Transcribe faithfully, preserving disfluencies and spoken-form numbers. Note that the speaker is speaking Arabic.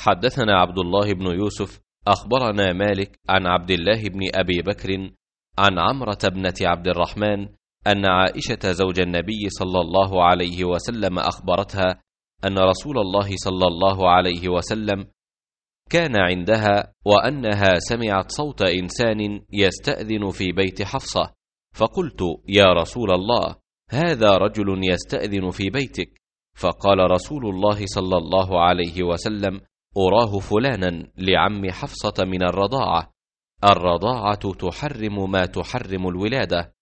حدثنا عبد الله بن يوسف أخبرنا مالك عن عبد الله بن أبي بكر عن عمرة ابنة عبد الرحمن أن عائشة زوج النبي صلى الله عليه وسلم أخبرتها أن رسول الله صلى الله عليه وسلم كان عندها وأنها سمعت صوت إنسان يستأذن في بيت حفصة، فقلت: يا رسول الله، هذا رجل يستأذن في بيتك. فقال رسول الله صلى الله عليه وسلم: أراه فلانا لعم حفصة من الرضاعة، الرضاعة تحرم ما تحرم الولادة.